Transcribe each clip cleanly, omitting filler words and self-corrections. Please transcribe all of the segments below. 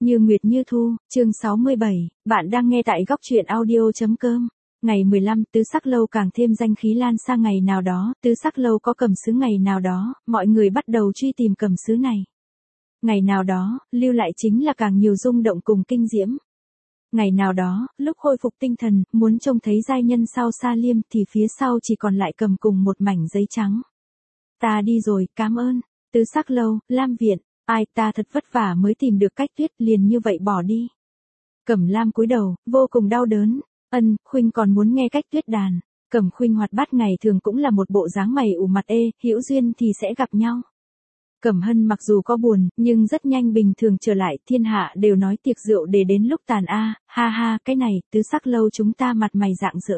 Như Nguyệt Như Thu, chương 67, bạn đang nghe tại góc truyện audio.com. Ngày 15, tứ sắc lâu càng thêm danh khí lan sang ngày nào đó, tứ sắc lâu có cầm sứ ngày nào đó, mọi người bắt đầu truy tìm cầm sứ này. Ngày nào đó, lưu lại chính là càng nhiều rung động cùng kinh diễm. Ngày nào đó, lúc khôi phục tinh thần, muốn trông thấy giai nhân sau Sa Liêm thì phía sau chỉ còn lại cầm cùng một mảnh giấy trắng. Ta đi rồi, cảm ơn. Tứ sắc lâu, Lam viện. Ai, ta thật vất vả mới tìm được cách Tuyết, liền như vậy bỏ đi. Cẩm Lam cúi đầu, vô cùng đau đớn. Khuynh còn muốn nghe cách Tuyết đàn. Cẩm Khuynh hoạt bát ngày thường cũng là một bộ dáng mày ủ mặt hữu duyên thì sẽ gặp nhau. Cẩm Hân mặc dù có buồn, nhưng rất nhanh bình thường trở lại, thiên hạ đều nói tiệc rượu để đến lúc tàn ha ha, cái này, tứ sắc lâu chúng ta mặt mày rạng rỡ.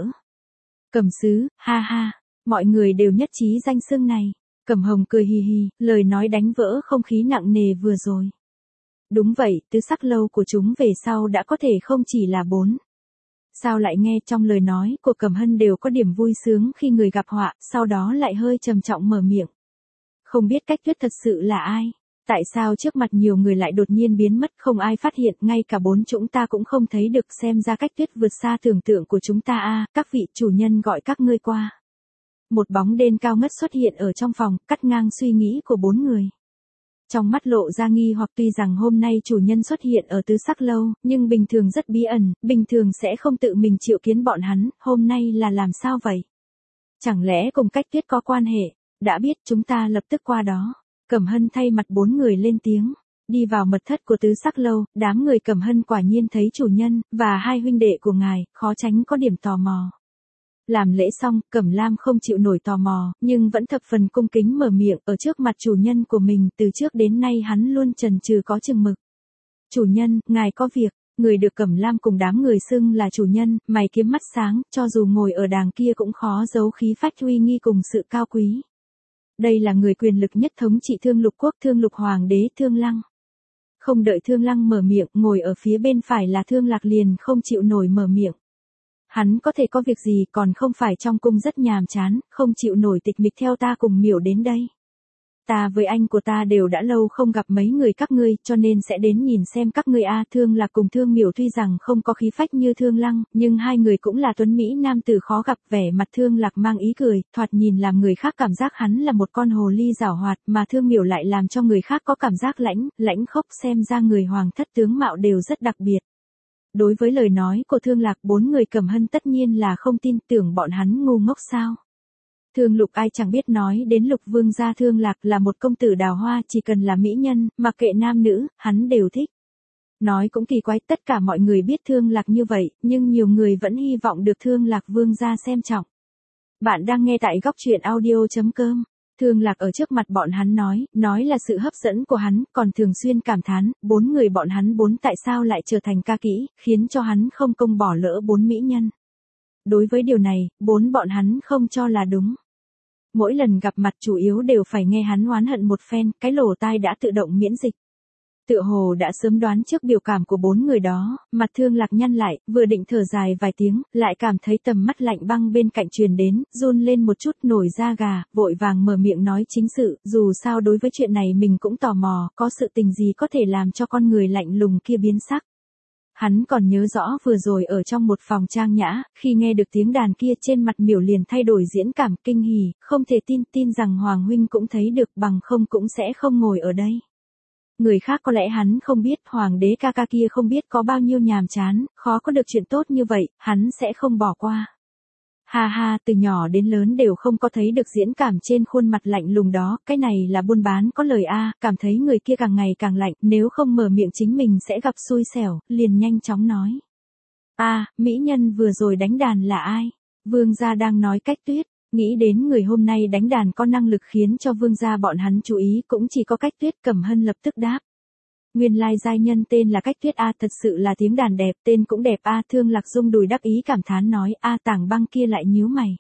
Cẩm Sứ, ha ha, mọi người đều nhất trí danh xưng này. Cẩm Hồng cười hì hì, lời nói đánh vỡ không khí nặng nề vừa rồi. Đúng vậy, tứ sắc lâu của chúng về sau đã có thể không chỉ là 4. Sao lại nghe trong lời nói của Cẩm Hân đều có điểm vui sướng khi người gặp họa, sau đó lại hơi trầm trọng mở miệng. Không biết cách Tuyết thật sự là ai? Tại sao trước mặt nhiều người lại đột nhiên biến mất không ai phát hiện, ngay cả 4 chúng ta cũng không thấy được, xem ra cách Tuyết vượt xa tưởng tượng của chúng ta các vị chủ nhân gọi các ngươi qua. Một bóng đen cao ngất xuất hiện ở trong phòng, cắt ngang suy nghĩ của 4 người. Trong mắt lộ ra nghi hoặc, tuy rằng hôm nay chủ nhân xuất hiện ở tứ sắc lâu, nhưng bình thường rất bí ẩn, bình thường sẽ không tự mình triệu kiến bọn hắn, hôm nay là làm sao vậy? Chẳng lẽ cùng cách Tuyết có quan hệ? Đã biết, chúng ta lập tức qua đó. Cẩm Hân thay mặt 4 người lên tiếng. Đi vào mật thất của tứ sắc lâu, đám người Cẩm Hân quả nhiên thấy chủ nhân, và 2 huynh đệ của ngài, khó tránh có điểm tò mò. Làm lễ xong, Cẩm Lam không chịu nổi tò mò, nhưng vẫn thập phần cung kính mở miệng, ở trước mặt chủ nhân của mình, từ trước đến nay hắn luôn chần chừ có chừng mực. Chủ nhân, ngài có việc. Người được Cẩm Lam cùng đám người xưng là chủ nhân, mày kiếm mắt sáng, cho dù ngồi ở đàng kia cũng khó giấu khí phách uy nghi cùng sự cao quý. Đây là người quyền lực nhất thống trị Thương Lục quốc, Thương Lục hoàng đế Thương Lăng. Không đợi Thương Lăng mở miệng, ngồi ở phía bên phải là Thương Lạc liền không chịu nổi mở miệng. Hắn có thể có việc gì, còn không phải trong cung rất nhàm chán, không chịu nổi tịch mịch theo ta cùng Miểu đến đây. Ta với anh của ta đều đã lâu không gặp mấy người các ngươi, cho nên sẽ đến nhìn xem các ngươi Thương Lạc cùng Thương Miểu tuy rằng không có khí phách như Thương Lăng, nhưng 2 người cũng là tuấn mỹ nam tử khó gặp, vẻ mặt Thương Lạc mang ý cười, thoạt nhìn làm người khác cảm giác hắn là một con hồ ly giảo hoạt, mà Thương Miểu lại làm cho người khác có cảm giác lãnh khốc, xem ra người hoàng thất tướng mạo đều rất đặc biệt. Đối với lời nói của Thương Lạc, 4 người Cẩm Hân tất nhiên là không tin, tưởng bọn hắn ngu ngốc sao. Thương Lục ai chẳng biết, nói đến Lục vương gia Thương Lạc là một công tử đào hoa, chỉ cần là mỹ nhân, mặc kệ nam nữ, hắn đều thích. Nói cũng kỳ quái, tất cả mọi người biết Thương Lạc như vậy, nhưng nhiều người vẫn hy vọng được Thương Lạc vương gia xem trọng. Bạn đang nghe tại góc truyện audio.com. Thương Lạc ở trước mặt bọn hắn nói là sự hấp dẫn của hắn, còn thường xuyên cảm thán, 4 người bọn hắn 4 tại sao lại trở thành ca kỹ, khiến cho hắn không công bỏ lỡ 4 mỹ nhân. Đối với điều này, 4 bọn hắn không cho là đúng. Mỗi lần gặp mặt chủ yếu đều phải nghe hắn oán hận một phen, cái lỗ tai đã tự động miễn dịch. Tựa hồ đã sớm đoán trước biểu cảm của 4 người đó, mặt Thương Lạc nhăn lại, vừa định thở dài vài tiếng, lại cảm thấy tầm mắt lạnh băng bên cạnh truyền đến, run lên một chút, nổi da gà, vội vàng mở miệng nói chính sự, dù sao đối với chuyện này mình cũng tò mò, có sự tình gì có thể làm cho con người lạnh lùng kia biến sắc. Hắn còn nhớ rõ vừa rồi ở trong một phòng trang nhã, khi nghe được tiếng đàn kia trên mặt Miểu liền thay đổi diễn cảm kinh hỉ, không thể tin rằng Hoàng huynh cũng thấy được, bằng không cũng sẽ không ngồi ở đây. Người khác có lẽ hắn không biết, hoàng đế ca ca kia không biết có bao nhiêu nhàm chán, khó có được chuyện tốt như vậy, hắn sẽ không bỏ qua. Ha ha, từ nhỏ đến lớn đều không có thấy được diễn cảm trên khuôn mặt lạnh lùng đó, cái này là buôn bán có lời cảm thấy người kia càng ngày càng lạnh, nếu không mở miệng chính mình sẽ gặp xui xẻo, liền nhanh chóng nói. Mỹ nhân vừa rồi đánh đàn là ai? Vương gia đang nói cách Tuyết. Nghĩ đến người hôm nay đánh đàn có năng lực khiến cho vương gia bọn hắn chú ý, cũng chỉ có cách Tuyết. Cẩm Hân lập tức đáp. Nguyên lai giai nhân tên là cách Tuyết thật sự là tiếng đàn đẹp, tên cũng đẹp Thương Lạc rung đùi đắc ý cảm thán nói Tảng Băng kia lại nhíu mày.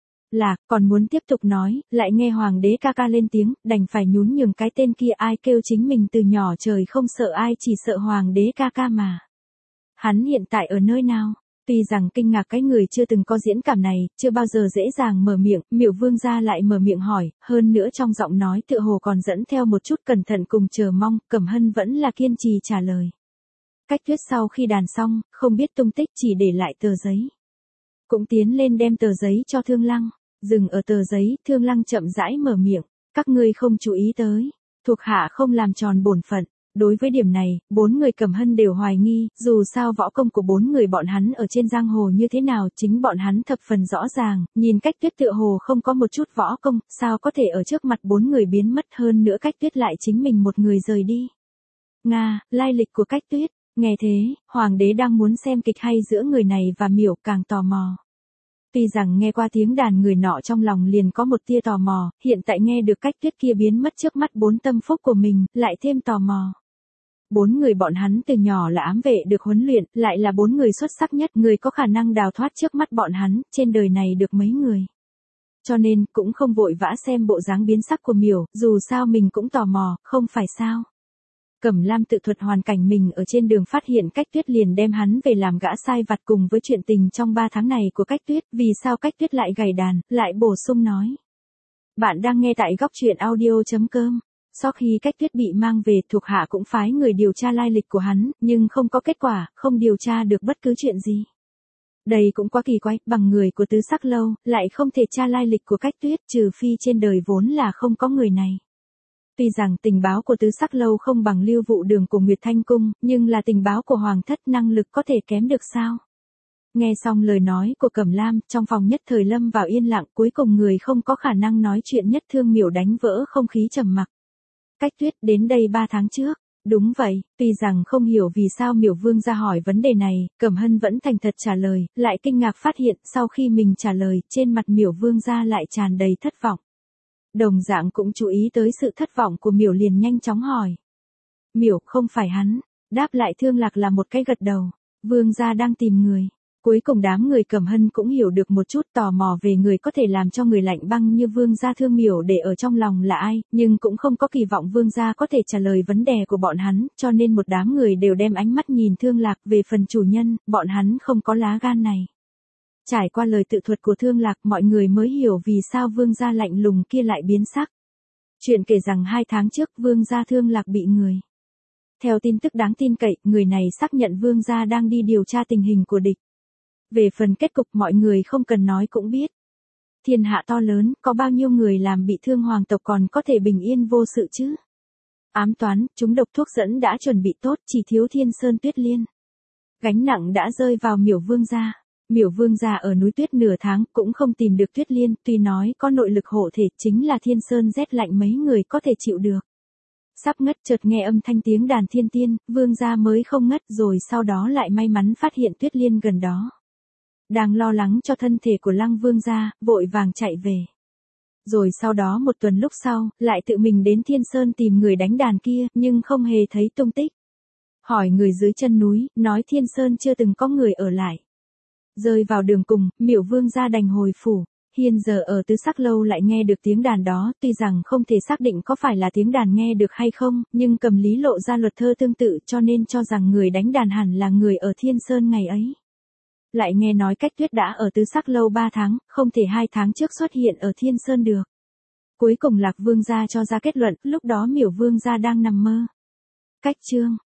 Còn muốn tiếp tục nói, lại nghe hoàng đế ca ca lên tiếng, đành phải nhún nhường cái tên kia, ai kêu chính mình từ nhỏ trời không sợ ai, chỉ sợ hoàng đế ca ca mà. Hắn hiện tại ở nơi nào? Tuy rằng kinh ngạc cái người chưa từng có diễn cảm này, chưa bao giờ dễ dàng mở miệng, Miểu vương gia lại mở miệng hỏi, hơn nữa trong giọng nói tựa hồ còn dẫn theo một chút cẩn thận cùng chờ mong, Cẩm Hân vẫn là kiên trì trả lời. Cách Tuyết sau khi đàn xong, không biết tung tích chỉ để lại tờ giấy. Cũng tiến lên đem tờ giấy cho Thương Lăng. Dừng ở tờ giấy, Thương Lăng chậm rãi mở miệng. Các ngươi không chú ý tới. Thuộc hạ không làm tròn bổn phận. Đối với điểm này, 4 người Cẩm Hân đều hoài nghi, dù sao võ công của 4 người bọn hắn ở trên giang hồ như thế nào chính bọn hắn thập phần rõ ràng, nhìn Cách Tuyết tựa hồ không có một chút võ công, sao có thể ở trước mặt 4 người biến mất hơn nữa Cách Tuyết lại chính mình một người rời đi. Nga, lai lịch của Cách Tuyết, nghe thế, Hoàng đế đang muốn xem kịch hay giữa người này và Miểu càng tò mò. Tuy rằng nghe qua tiếng đàn người nọ trong lòng liền có một tia tò mò, hiện tại nghe được Cách Tuyết kia biến mất trước mắt 4 tâm phúc của mình, lại thêm tò mò. 4 người bọn hắn từ nhỏ là ám vệ được huấn luyện, lại là 4 người xuất sắc nhất, người có khả năng đào thoát trước mắt bọn hắn, trên đời này được mấy người. Cho nên, cũng không vội vã xem bộ dáng biến sắc của Miểu, dù sao mình cũng tò mò, không phải sao. Cẩm Lam tự thuật hoàn cảnh mình ở trên đường phát hiện Cách Tuyết liền đem hắn về làm gã sai vặt cùng với chuyện tình trong 3 tháng này của Cách Tuyết, vì sao Cách Tuyết lại gảy đàn, lại bổ sung nói. Bạn đang nghe tại góc truyện audio.com. Sau khi Cách Tuyết bị mang về, thuộc hạ cũng phái người điều tra lai lịch của hắn, nhưng không có kết quả, không điều tra được bất cứ chuyện gì. Đây cũng quá kỳ quái, bằng người của Tứ Sắc Lâu, lại không thể tra lai lịch của Cách Tuyết, trừ phi trên đời vốn là không có người này. Tuy rằng tình báo của Tứ Sắc Lâu không bằng Lưu Vụ Đường của Nguyệt Thanh Cung, nhưng là tình báo của Hoàng thất, năng lực có thể kém được sao? Nghe xong lời nói của Cẩm Lam, trong phòng nhất thời lâm vào yên lặng, cuối cùng người không có khả năng nói chuyện nhất Thương Miểu đánh vỡ không khí trầm mặc. Cách Tuyết đến đây 3 tháng trước. Đúng vậy, tuy rằng không hiểu vì sao Miểu Vương ra hỏi vấn đề này, Cẩm Hân vẫn thành thật trả lời, lại kinh ngạc phát hiện sau khi mình trả lời, trên mặt Miểu Vương ra lại tràn đầy thất vọng. Đồng dạng cũng chú ý tới sự thất vọng của Miểu liền nhanh chóng hỏi. Miểu, không phải hắn. Đáp lại Thương Lạc là một cái gật đầu. Vương gia đang tìm người. Cuối cùng đám người Cẩm Hân cũng hiểu được một chút, tò mò về người có thể làm cho người lạnh băng như Vương gia thương Miểu để ở trong lòng là ai, nhưng cũng không có kỳ vọng Vương gia có thể trả lời vấn đề của bọn hắn, cho nên một đám người đều đem ánh mắt nhìn Thương Lạc. Về phần chủ nhân, bọn hắn không có lá gan này. Trải qua lời tự thuật của Thương Lạc, mọi người mới hiểu vì sao Vương gia lạnh lùng kia lại biến sắc. Chuyện kể rằng 2 tháng trước Vương gia Thương Lạc bị người. Theo tin tức đáng tin cậy, người này xác nhận Vương gia đang đi điều tra tình hình của địch. Về phần kết cục mọi người không cần nói cũng biết. Thiên hạ to lớn, có bao nhiêu người làm bị thương hoàng tộc còn có thể bình yên vô sự chứ? Ám toán, chúng độc thuốc dẫn đã chuẩn bị tốt, chỉ thiếu Thiên Sơn Tuyết Liên. Gánh nặng đã rơi vào Miểu Vương gia. Miểu Vương gia ở núi tuyết nửa tháng cũng không tìm được Tuyết Liên, tuy nói có nội lực hộ thể chính là Thiên Sơn rét lạnh mấy người có thể chịu được. Sắp ngất chợt nghe âm thanh tiếng đàn thiên tiên, Vương gia mới không ngất rồi sau đó lại may mắn phát hiện Tuyết Liên gần đó. Đang lo lắng cho thân thể của Lăng Vương gia, vội vàng chạy về. Rồi sau đó một tuần lúc sau, lại tự mình đến Thiên Sơn tìm người đánh đàn kia, nhưng không hề thấy tung tích. Hỏi người dưới chân núi, nói Thiên Sơn chưa từng có người ở lại. Rơi vào đường cùng, Miểu Vương gia đành hồi phủ. Hiện giờ ở Tứ Sắc Lâu lại nghe được tiếng đàn đó, tuy rằng không thể xác định có phải là tiếng đàn nghe được hay không, nhưng Cầm Lý lộ ra luật thơ tương tự cho nên cho rằng người đánh đàn hẳn là người ở Thiên Sơn ngày ấy. Lại nghe nói Cách Tuyết đã ở Tứ Sắc Lâu 3 tháng, không thể 2 tháng trước xuất hiện ở Thiên Sơn được. Cuối cùng Lạc Vương gia cho ra kết luận, lúc đó Miểu Vương gia đang nằm mơ. Cách chương